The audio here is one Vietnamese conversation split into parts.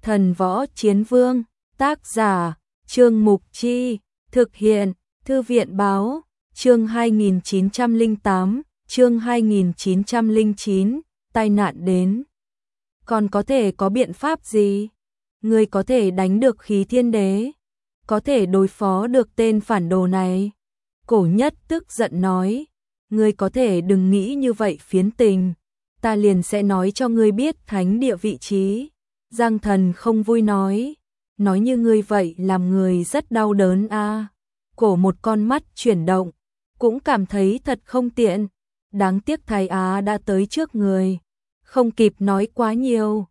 Thần Võ Chiến Vương, tác giả, Trương Mục Chi, thực hiện, Thư viện Báo, chương 2908, chương 2909, tai nạn đến. Còn có thể có biện pháp gì? Người có thể đánh được Khí Thiên Đế, có thể đối phó được tên phản đồ này. Cổ Nhất tức giận nói, ngươi có thể đừng nghĩ như vậy phiến tình, ta liền sẽ nói cho ngươi biết thánh địa vị trí. Giang Thần không vui nói như ngươi vậy làm người rất đau đớn a. Cổ một con mắt chuyển động, cũng cảm thấy thật không tiện, đáng tiếc Thái Á đã tới trước người, không kịp nói quá nhiều.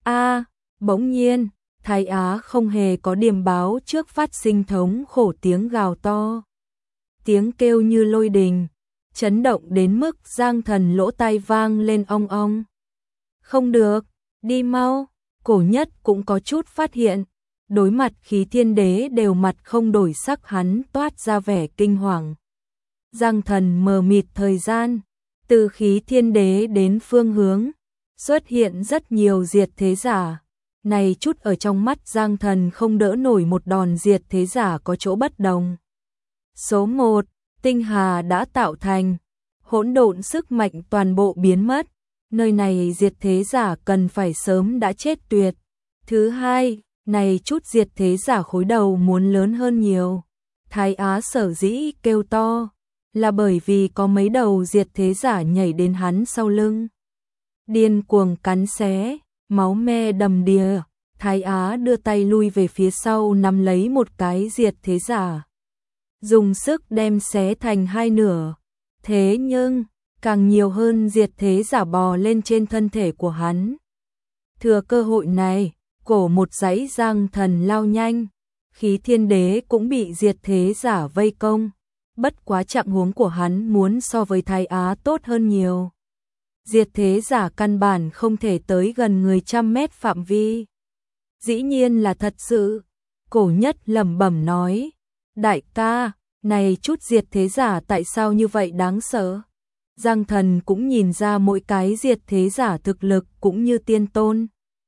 Bỗng nhiên, Thái Á không hề có điềm báo trước phát sinh thống khổ tiếng gào to. Tiếng kêu như lôi đình, chấn động đến mức Giang Thần lỗ tai vang lên ong ong. Không được, đi mau. Cổ Nhất cũng có chút phát hiện, đối mặt Khí Thiên Đế đều mặt không đổi sắc, hắn toát ra vẻ kinh hoàng. Giang Thần mờ mịt thời gian, từ Khí Thiên Đế đến phương hướng, xuất hiện rất nhiều diệt thế giả. Này chút ở trong mắt Giang Thần không đỡ nổi một đòn diệt thế giả có chỗ bất đồng. Số 1, tinh hà đã tạo thành, hỗn độn sức mạnh toàn bộ biến mất, nơi này diệt thế giả cần phải sớm đã chết tuyệt. Thứ hai, này chút diệt thế giả khối đầu muốn lớn hơn nhiều. Thái Á sở dĩ kêu to, là bởi vì có mấy đầu diệt thế giả nhảy đến hắn sau lưng. Điên cuồng cắn xé, máu me đầm đìa, Thái Á đưa tay lui về phía sau nắm lấy một cái diệt thế giả, dùng sức đem xé thành hai nửa. Thế nhưng, càng nhiều hơn diệt thế giả bò lên trên thân thể của hắn. Thừa cơ hội này, cổ một dãy Giang Thần lao nhanh, Khí Thiên Đế cũng bị diệt thế giả vây công. Bất quá trạng huống của hắn muốn so với Thái Á tốt hơn nhiều. Diệt thế giả căn bản không thể tới gần người 100 mét phạm vi. Dĩ nhiên là thật sự. Cổ Nhất lẩm bẩm nói, đại ca, này chút diệt thế giả tại sao như vậy đáng sợ? Giang Thần cũng nhìn ra mỗi cái diệt thế giả thực lực cũng như tiên tôn.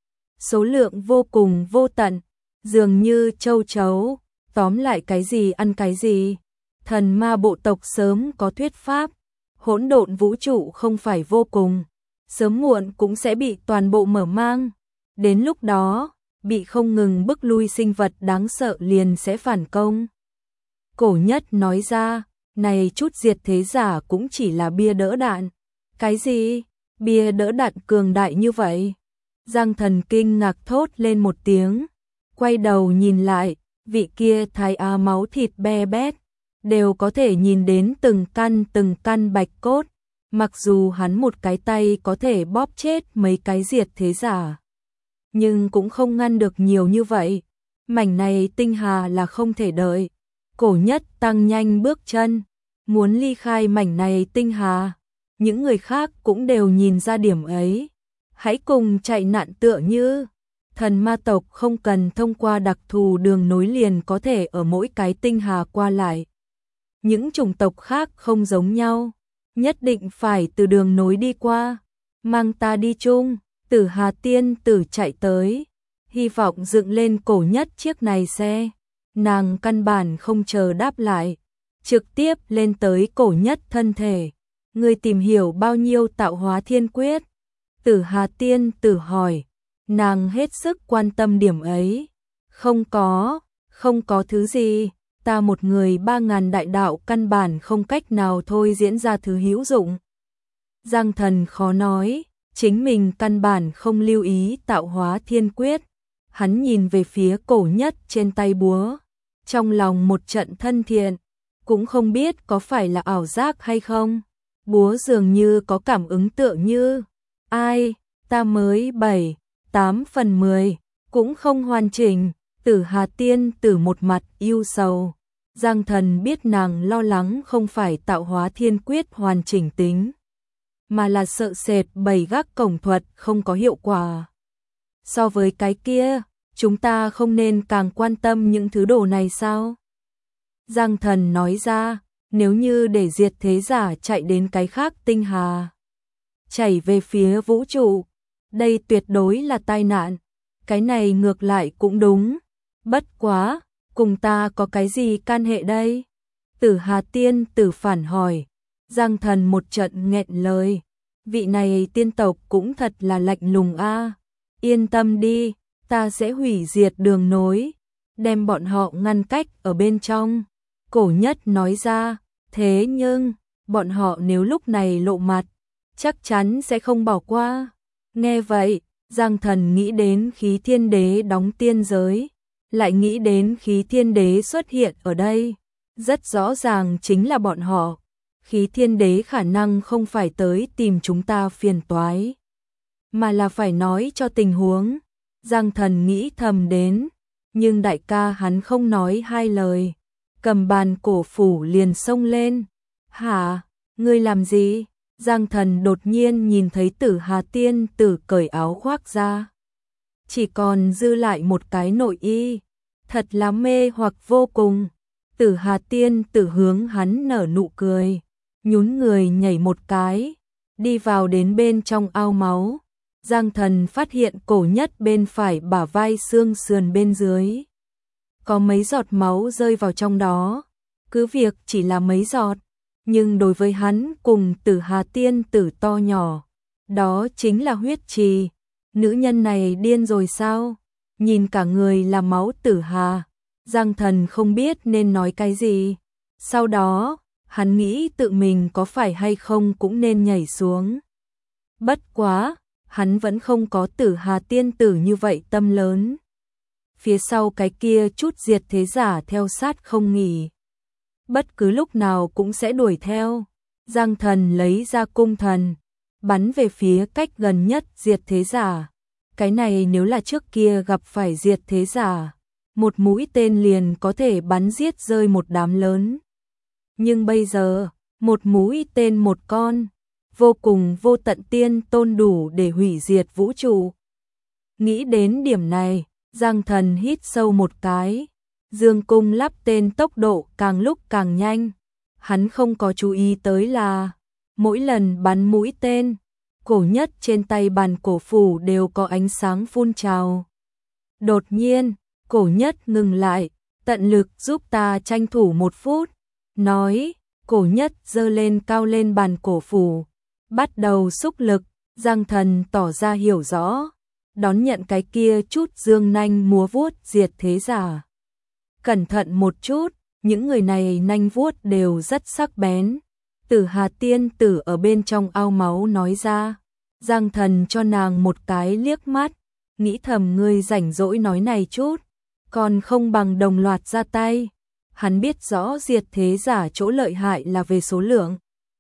Số lượng vô cùng vô tận, dường như châu chấu, tóm lại cái gì ăn cái gì. Thần ma bộ tộc sớm có thuyết pháp, hỗn độn vũ trụ không phải vô cùng, sớm muộn cũng sẽ bị toàn bộ mở mang. Đến lúc đó, bị không ngừng bức lui sinh vật đáng sợ liền sẽ phản công. Cổ Nhất nói ra, này chút diệt thế giả cũng chỉ là bia đỡ đạn. Cái gì? Bia đỡ đạn cường đại như vậy? Giang Thần kinh ngạc thốt lên một tiếng, quay đầu nhìn lại, vị kia Thái Á máu thịt be bét, đều có thể nhìn đến từng căn bạch cốt, mặc dù hắn một cái tay có thể bóp chết mấy cái diệt thế giả, nhưng cũng không ngăn được nhiều như vậy. Mảnh này tinh hà là không thể đợi. Cổ Nhất tăng nhanh bước chân, muốn ly khai mảnh này tinh hà. Những người khác cũng đều nhìn ra điểm ấy. Hãy cùng chạy nạn tựa như thần ma tộc không cần thông qua đặc thù đường nối liền có thể ở mỗi cái tinh hà qua lại. Những chủng tộc khác không giống nhau, nhất định phải từ đường nối đi qua. Mang ta đi chung. Tử Hà tiên tử chạy tới, hy vọng dựng lên Cổ Nhất chiếc này xe. Nàng căn bản không chờ đáp lại, trực tiếp lên tới Cổ Nhất thân thể. Ngươi tìm hiểu bao nhiêu tạo hóa thiên quyết? Tử Hà tiên tử hỏi, nàng hết sức quan tâm điểm ấy. Không có thứ gì, ta một người 3000 đại đạo căn bản không cách nào thôi diễn ra thứ hữu dụng. Giang Thần khó nói, chính mình căn bản không lưu ý tạo hóa thiên quyết. Hắn nhìn về phía Cổ Nhất trên tay búa, trong lòng một trận thân thiện, cũng không biết có phải là ảo giác hay không. Búa dường như có cảm ứng tựa như, ai, ta mới 7-8/10, cũng không hoàn chỉnh. Tử Hà tiên tử một mặt yêu sầu. Giang Thần biết nàng lo lắng không phải tạo hóa thiên quyết hoàn chỉnh tính, mà là sợ sệt 7 gác cổng thuật không có hiệu quả. So với cái kia, chúng ta không nên càng quan tâm những thứ đồ này sao? Giang Thần nói ra, nếu như để diệt thế giả chạy đến cái khác tinh hà, chảy về phía vũ trụ, đây tuyệt đối là tai nạn. cái này ngược lại cũng đúng. Bất quá, cùng ta có cái gì can hệ đây? Tử Hà tiên tử phản hỏi. Giang Thần một trận nghẹn lời. Vị này tiên tộc cũng thật là lạnh lùng a. Yên tâm đi, ta sẽ hủy diệt đường nối, đem bọn họ ngăn cách ở bên trong. Cổ Nhất nói ra, thế nhưng, bọn họ nếu lúc này lộ mặt, chắc chắn sẽ không bỏ qua. Nghe vậy, Giang Thần nghĩ đến Khí Thiên Đế đóng tiên giới, lại nghĩ đến Khí Thiên Đế xuất hiện ở đây. Rất rõ ràng chính là bọn họ. Khí Thiên Đế khả năng không phải tới tìm chúng ta phiền toái, mà là phải nói cho tình huống. Giang Thần nghĩ thầm đến, nhưng đại ca hắn không nói hai lời, cầm bàn cổ phủ liền xông lên. Hả, ngươi làm gì? Giang Thần đột nhiên nhìn thấy Tử Hà tiên tử cởi áo khoác ra, chỉ còn dư lại một cái nội y, thật là mê hoặc vô cùng. Tử Hà tiên tử hướng hắn nở nụ cười, nhún người nhảy một cái, đi vào đến bên trong ao máu. Giang Thần phát hiện Cổ Nhất bên phải bả vai xương sườn bên dưới có mấy giọt máu rơi vào trong đó. Cứ việc chỉ là mấy giọt, nhưng đối với hắn cùng Tử Hà tiên tử to nhỏ, đó chính là huyết trì. Nữ nhân này điên rồi sao? Nhìn cả người là máu Tử Hà, Giang Thần không biết nên nói cái gì. Sau đó, hắn nghĩ tự mình có phải hay không cũng nên nhảy xuống. Bất quá, hắn vẫn không có Tử Hà tiên tử như vậy tâm lớn. Phía sau cái kia chút diệt thế giả theo sát không nghỉ, bất cứ lúc nào cũng sẽ đuổi theo. Giang Thần lấy ra cung thần, bắn về phía cách gần nhất diệt thế giả. Cái này nếu là trước kia gặp phải diệt thế giả, một mũi tên liền có thể bắn giết rơi một đám lớn. Nhưng bây giờ, một mũi tên một con, vô cùng vô tận tiên tôn đủ để hủy diệt vũ trụ. Nghĩ đến điểm này, Giang Thần hít sâu một cái, dương cung lắp tên tốc độ càng lúc càng nhanh. Hắn không có chú ý tới là, mỗi lần bắn mũi tên, Cổ Nhất trên tay bàn cổ phủ đều có ánh sáng phun trào. Đột nhiên, Cổ Nhất ngừng lại, tận lực giúp ta tranh thủ 1 phút, nói. Cổ Nhất giơ lên cao lên bàn cổ phủ, bắt đầu xúc lực. Giang Thần tỏ ra hiểu rõ, đón nhận cái kia chút dương nanh múa vuốt diệt thế giả. Cẩn thận một chút, những người này nanh vuốt đều rất sắc bén. Tử Hà tiên tử ở bên trong ao máu nói ra. Giang Thần cho nàng một cái liếc mắt, nghĩ thầm ngươi rảnh rỗi nói này chút, còn không bằng đồng loạt ra tay. Hắn biết rõ diệt thế giả chỗ lợi hại là về số lượng,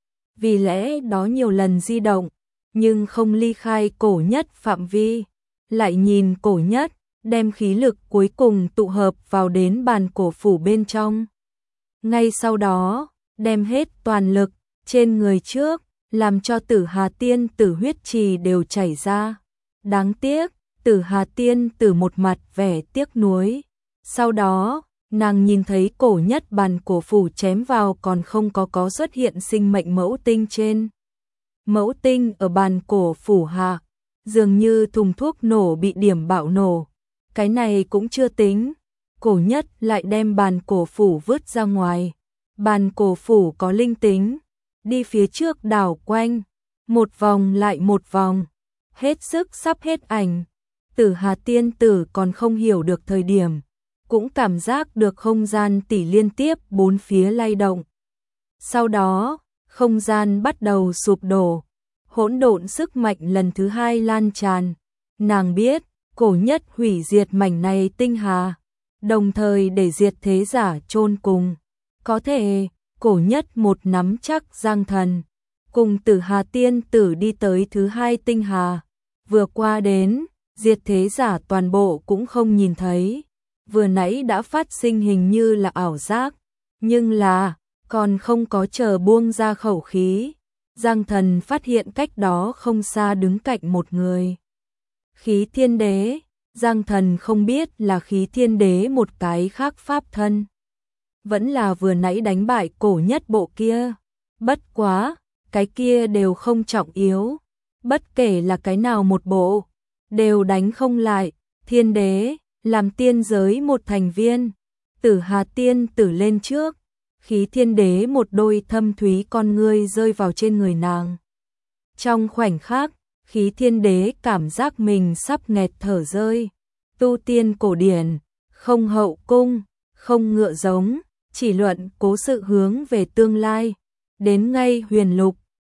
vì lẽ đó nhiều lần di động, nhưng không ly khai Cổ Nhất phạm vi. Lại nhìn Cổ Nhất, đem khí lực cuối cùng tụ hợp vào đến bàn cổ phủ bên trong. Ngay sau đó, đem hết toàn lực trên người trước, làm cho Tử Hà tiên tử huyết trì đều chảy ra. Đáng tiếc, Tử Hà tiên tử một mặt vẻ tiếc nuối. Sau đó, nàng nhìn thấy Cổ Nhất bàn cổ phủ chém vào còn không có xuất hiện sinh mệnh mẫu tinh trên. Mẫu tinh ở bàn cổ phủ hạ, dường như thùng thuốc nổ bị điểm bạo nổ. Cái này cũng chưa tính, Cổ Nhất lại đem bàn cổ phủ vứt ra ngoài. Bàn cổ phủ có linh tính, đi phía trước đảo quanh, một vòng lại một vòng, hết sức sắp hết ảnh. Tử Hà tiên tử còn không hiểu được thời điểm, cũng cảm giác được không gian tỷ liên tiếp bốn phía lay động. Sau đó, không gian bắt đầu sụp đổ, hỗn độn sức mạnh lần thứ hai lan tràn. Nàng biết, Cổ Nhất hủy diệt mảnh này tinh hà, đồng thời để diệt thế giả chôn cùng. Có thể, Cổ Nhất một nắm chắc Giang Thần, cùng Tử Hà tiên tử đi tới thứ hai tinh hà. Vừa qua đến, diệt thế giả toàn bộ cũng không nhìn thấy. Vừa nãy đã phát sinh hình như là ảo giác, nhưng là, còn không có chờ buông ra khẩu khí. Giang Thần phát hiện cách đó không xa đứng cạnh một người. Khí Thiên Đế, Giang Thần không biết là Khí Thiên Đế một cái khác pháp thân, vẫn là vừa nãy đánh bại Cổ Nhất bộ kia. Bất quá, cái kia đều không trọng yếu, bất kể là cái nào một bộ, đều đánh không lại. Thiên đế, làm tiên giới một thành viên. Tử Hà tiên tử lên trước. Khí thiên đế một đôi thâm thúy con ngươi rơi vào trên người nàng. Trong khoảnh khắc, khí thiên đế cảm giác mình sắp nghẹt thở rơi. Tu tiên cổ điển, không hậu cung, không ngựa giống, chỉ luận cố sự hướng về tương lai. Đến ngay huyền lục,